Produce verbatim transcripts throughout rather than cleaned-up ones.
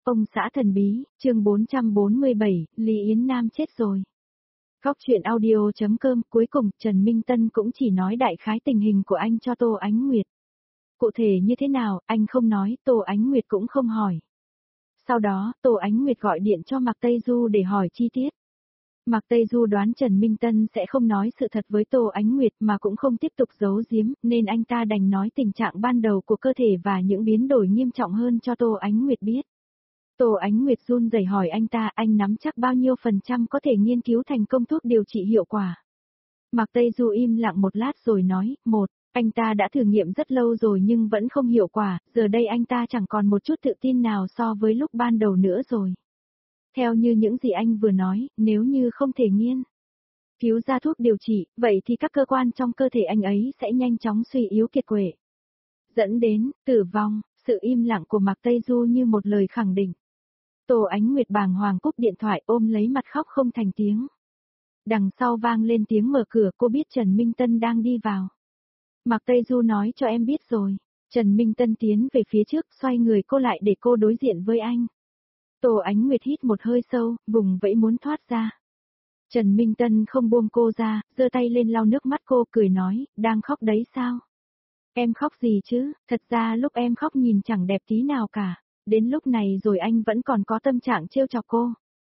Ông xã thần bí, chương bốn trăm bốn mươi bảy, Lý Yến Nam chết rồi. Góc truyện audio.com, cuối cùng Trần Minh Tân cũng chỉ nói đại khái tình hình của anh cho Tô Ánh Nguyệt. Cụ thể như thế nào, anh không nói, Tô Ánh Nguyệt cũng không hỏi. Sau đó, Tô Ánh Nguyệt gọi điện cho Mạc Tây Du để hỏi chi tiết. Mạc Tây Du đoán Trần Minh Tân sẽ không nói sự thật với Tô Ánh Nguyệt mà cũng không tiếp tục giấu giếm, nên anh ta đành nói tình trạng ban đầu của cơ thể và những biến đổi nghiêm trọng hơn cho Tô Ánh Nguyệt biết. Tô Ánh Nguyệt run rẩy hỏi anh ta, anh nắm chắc bao nhiêu phần trăm có thể nghiên cứu thành công thuốc điều trị hiệu quả. Mạc Tây Du im lặng một lát rồi nói, một, anh ta đã thử nghiệm rất lâu rồi nhưng vẫn không hiệu quả, giờ đây anh ta chẳng còn một chút tự tin nào so với lúc ban đầu nữa rồi. Theo như những gì anh vừa nói, nếu như không thể nghiên cứu ra thuốc điều trị, vậy thì các cơ quan trong cơ thể anh ấy sẽ nhanh chóng suy yếu kiệt quệ, dẫn đến tử vong. Sự im lặng của Mạc Tây Du như một lời khẳng định. Tô Ánh Nguyệt bàng hoàng cúp điện thoại, ôm lấy mặt khóc không thành tiếng. Đằng sau vang lên tiếng mở cửa, cô biết Trần Minh Tân đang đi vào. Mạc Tây Du nói cho em biết rồi. Trần Minh Tân tiến về phía trước, xoay người cô lại để cô đối diện với anh. Tô Ánh Nguyệt hít một hơi sâu, vùng vẫy muốn thoát ra. Trần Minh Tân không buông cô ra, giơ tay lên lau nước mắt cô, cười nói, đang khóc đấy sao? Em khóc gì chứ, thật ra lúc em khóc nhìn chẳng đẹp tí nào cả, đến lúc này rồi anh vẫn còn có tâm trạng trêu chọc cô.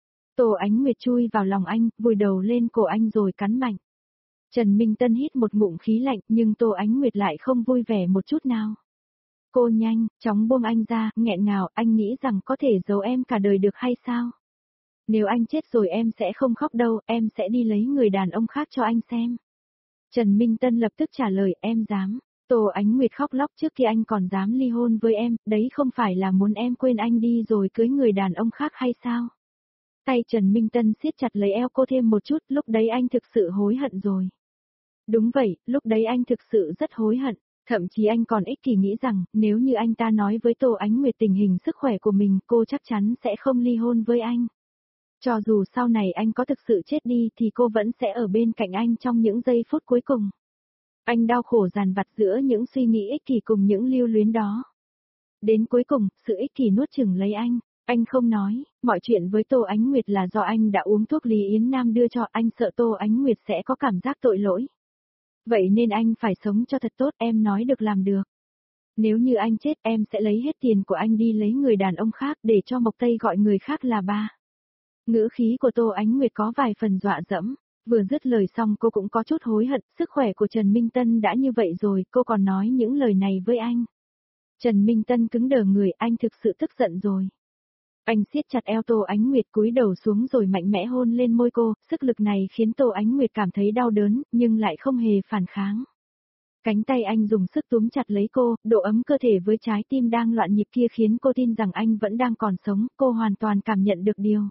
Tô Ánh Nguyệt chui vào lòng anh, vùi đầu lên cổ anh rồi cắn mạnh. Trần Minh Tân hít một ngụm khí lạnh nhưng Tô Ánh Nguyệt lại không vui vẻ một chút nào. Cô nhanh, chóng buông anh ra, nghẹn ngào, anh nghĩ rằng có thể giấu em cả đời được hay sao? Nếu anh chết rồi em sẽ không khóc đâu, em sẽ đi lấy người đàn ông khác cho anh xem. Trần Minh Tân lập tức trả lời, em dám. Tô Ánh Nguyệt khóc lóc, trước khi anh còn dám ly hôn với em, đấy không phải là muốn em quên anh đi rồi cưới người đàn ông khác hay sao? Tay Trần Minh Tân siết chặt lấy eo cô thêm một chút, lúc đấy anh thực sự hối hận rồi. Đúng vậy, lúc đấy anh thực sự rất hối hận, thậm chí anh còn ích kỷ nghĩ rằng, nếu như anh ta nói với Tô Ánh Nguyệt tình hình sức khỏe của mình, cô chắc chắn sẽ không ly hôn với anh. Cho dù sau này anh có thực sự chết đi thì cô vẫn sẽ ở bên cạnh anh trong những giây phút cuối cùng. Anh đau khổ dằn vặt giữa những suy nghĩ ích kỷ cùng những lưu luyến đó. Đến cuối cùng, sự ích kỷ nuốt chửng lấy anh. Anh không nói, mọi chuyện với Tô Ánh Nguyệt là do anh đã uống thuốc Lý Yến Nam đưa cho, anh sợ Tô Ánh Nguyệt sẽ có cảm giác tội lỗi. Vậy nên anh phải sống cho thật tốt, em nói được làm được. Nếu như anh chết em sẽ lấy hết tiền của anh đi lấy người đàn ông khác để cho Mộc Tây gọi người khác là ba. Ngữ khí của Tô Ánh Nguyệt có vài phần dọa dẫm. Vừa dứt lời xong cô cũng có chút hối hận, sức khỏe của Trần Minh Tân đã như vậy rồi, cô còn nói những lời này với anh. Trần Minh Tân cứng đờ người, anh thực sự tức giận rồi. Anh siết chặt eo Tô Ánh Nguyệt cúi đầu xuống rồi mạnh mẽ hôn lên môi cô, sức lực này khiến Tô Ánh Nguyệt cảm thấy đau đớn, nhưng lại không hề phản kháng. Cánh tay anh dùng sức túm chặt lấy cô, độ ấm cơ thể với trái tim đang loạn nhịp kia khiến cô tin rằng anh vẫn đang còn sống, cô hoàn toàn cảm nhận được điều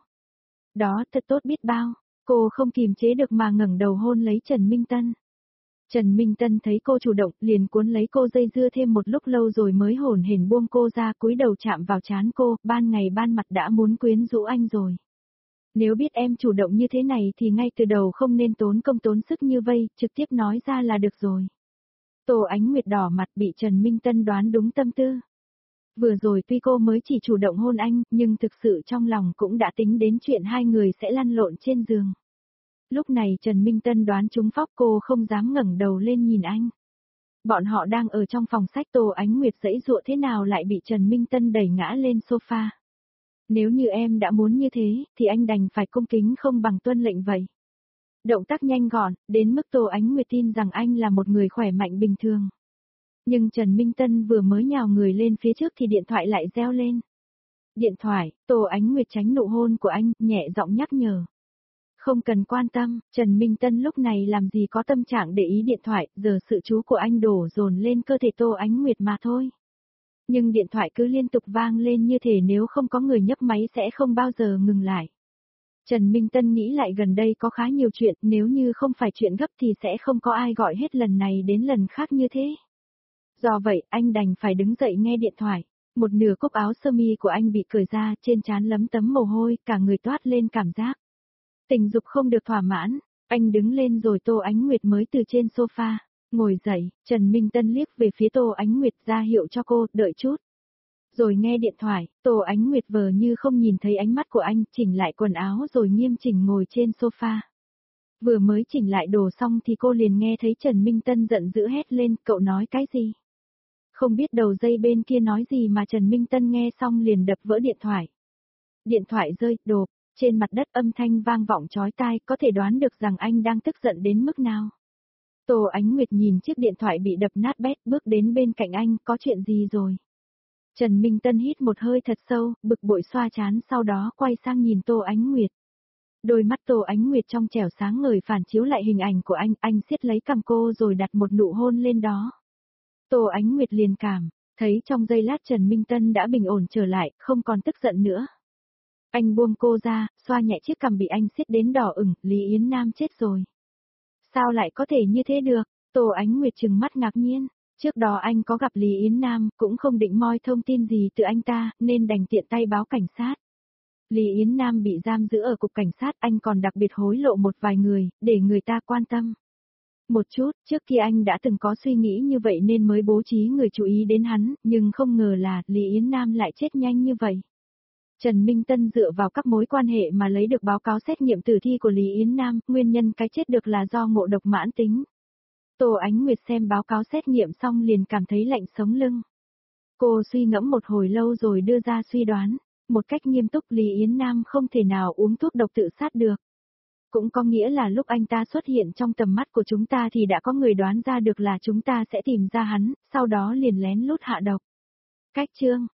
đó, thật tốt biết bao. Cô không kìm chế được mà ngẩng đầu hôn lấy Trần Minh Tân. Trần Minh Tân thấy cô chủ động, liền cuốn lấy cô dây dưa thêm một lúc lâu rồi mới hổn hển buông cô ra, cúi đầu chạm vào trán cô, ban ngày ban mặt đã muốn quyến rũ anh rồi. Nếu biết em chủ động như thế này thì ngay từ đầu không nên tốn công tốn sức như vây, trực tiếp nói ra là được rồi. Tô Ánh Nguyệt đỏ mặt bị Trần Minh Tân đoán đúng tâm tư. Vừa rồi tuy cô mới chỉ chủ động hôn anh, nhưng thực sự trong lòng cũng đã tính đến chuyện hai người sẽ lăn lộn trên giường. Lúc này Trần Minh Tân đoán trúng phóc, cô không dám ngẩng đầu lên nhìn anh. Bọn họ đang ở trong phòng sách, Tô Ánh Nguyệt giãy giụa thế nào lại bị Trần Minh Tân đẩy ngã lên sofa. Nếu như em đã muốn như thế, thì anh đành phải cung kính không bằng tuân lệnh vậy. Động tác nhanh gọn, đến mức Tô Ánh Nguyệt tin rằng anh là một người khỏe mạnh bình thường. Nhưng Trần Minh Tân vừa mới nhào người lên phía trước thì điện thoại lại reo lên. Điện thoại, Tô Ánh Nguyệt tránh nụ hôn của anh, nhẹ giọng nhắc nhở. Không cần quan tâm, Trần Minh Tân lúc này làm gì có tâm trạng để ý điện thoại, giờ sự chú của anh đổ dồn lên cơ thể Tô Ánh Nguyệt mà thôi. Nhưng điện thoại cứ liên tục vang lên như thể nếu không có người nhấc máy sẽ không bao giờ ngừng lại. Trần Minh Tân nghĩ lại gần đây có khá nhiều chuyện, nếu như không phải chuyện gấp thì sẽ không có ai gọi hết lần này đến lần khác như thế. Do vậy, anh đành phải đứng dậy nghe điện thoại. Một nửa cúc áo sơ mi của anh bị cởi ra, trên trán lấm tấm mồ hôi, cả người toát lên cảm giác tình dục không được thỏa mãn. Anh đứng lên rồi Tô Ánh Nguyệt mới từ trên sofa ngồi dậy. Trần Minh Tân liếc về phía Tô Ánh Nguyệt ra hiệu cho cô đợi chút. Rồi nghe điện thoại, Tô Ánh Nguyệt vờ như không nhìn thấy ánh mắt của anh, chỉnh lại quần áo rồi nghiêm chỉnh ngồi trên sofa. Vừa mới chỉnh lại đồ xong thì cô liền nghe thấy Trần Minh Tân giận dữ hét lên, cậu nói cái gì? Không biết đầu dây bên kia nói gì mà Trần Minh Tân nghe xong liền đập vỡ điện thoại. Điện thoại rơi, đột, trên mặt đất âm thanh vang vọng chói tai, có thể đoán được rằng anh đang tức giận đến mức nào. Tô Ánh Nguyệt nhìn chiếc điện thoại bị đập nát bét, bước đến bên cạnh anh, có chuyện gì rồi? Trần Minh Tân hít một hơi thật sâu, bực bội xoa trán, sau đó quay sang nhìn Tô Ánh Nguyệt. Đôi mắt Tô Ánh Nguyệt trong trẻo sáng ngời phản chiếu lại hình ảnh của anh, anh siết lấy cằm cô rồi đặt một nụ hôn lên đó. Tô Ánh Nguyệt liền cảm, thấy trong giây lát Trần Minh Tân đã bình ổn trở lại, không còn tức giận nữa. Anh buông cô ra, xoa nhẹ chiếc cằm bị anh siết đến đỏ ửng, Lý Yến Nam chết rồi. Sao lại có thể như thế được? Tô Ánh Nguyệt trừng mắt ngạc nhiên. Trước đó anh có gặp Lý Yến Nam, cũng không định moi thông tin gì từ anh ta, nên đành tiện tay báo cảnh sát. Lý Yến Nam bị giam giữ ở cục cảnh sát, anh còn đặc biệt hối lộ một vài người, để người ta quan tâm. Một chút, trước kia anh đã từng có suy nghĩ như vậy nên mới bố trí người chú ý đến hắn, nhưng không ngờ là Lý Yến Nam lại chết nhanh như vậy. Trần Minh Tân dựa vào các mối quan hệ mà lấy được báo cáo xét nghiệm tử thi của Lý Yến Nam, nguyên nhân cái chết được là do ngộ độc mãn tính. Tô Ánh Nguyệt xem báo cáo xét nghiệm xong liền cảm thấy lạnh sống lưng. Cô suy ngẫm một hồi lâu rồi đưa ra suy đoán, một cách nghiêm túc Lý Yến Nam không thể nào uống thuốc độc tự sát được. Cũng có nghĩa là lúc anh ta xuất hiện trong tầm mắt của chúng ta thì đã có người đoán ra được là chúng ta sẽ tìm ra hắn, sau đó liền lén lút hạ độc. Cách chương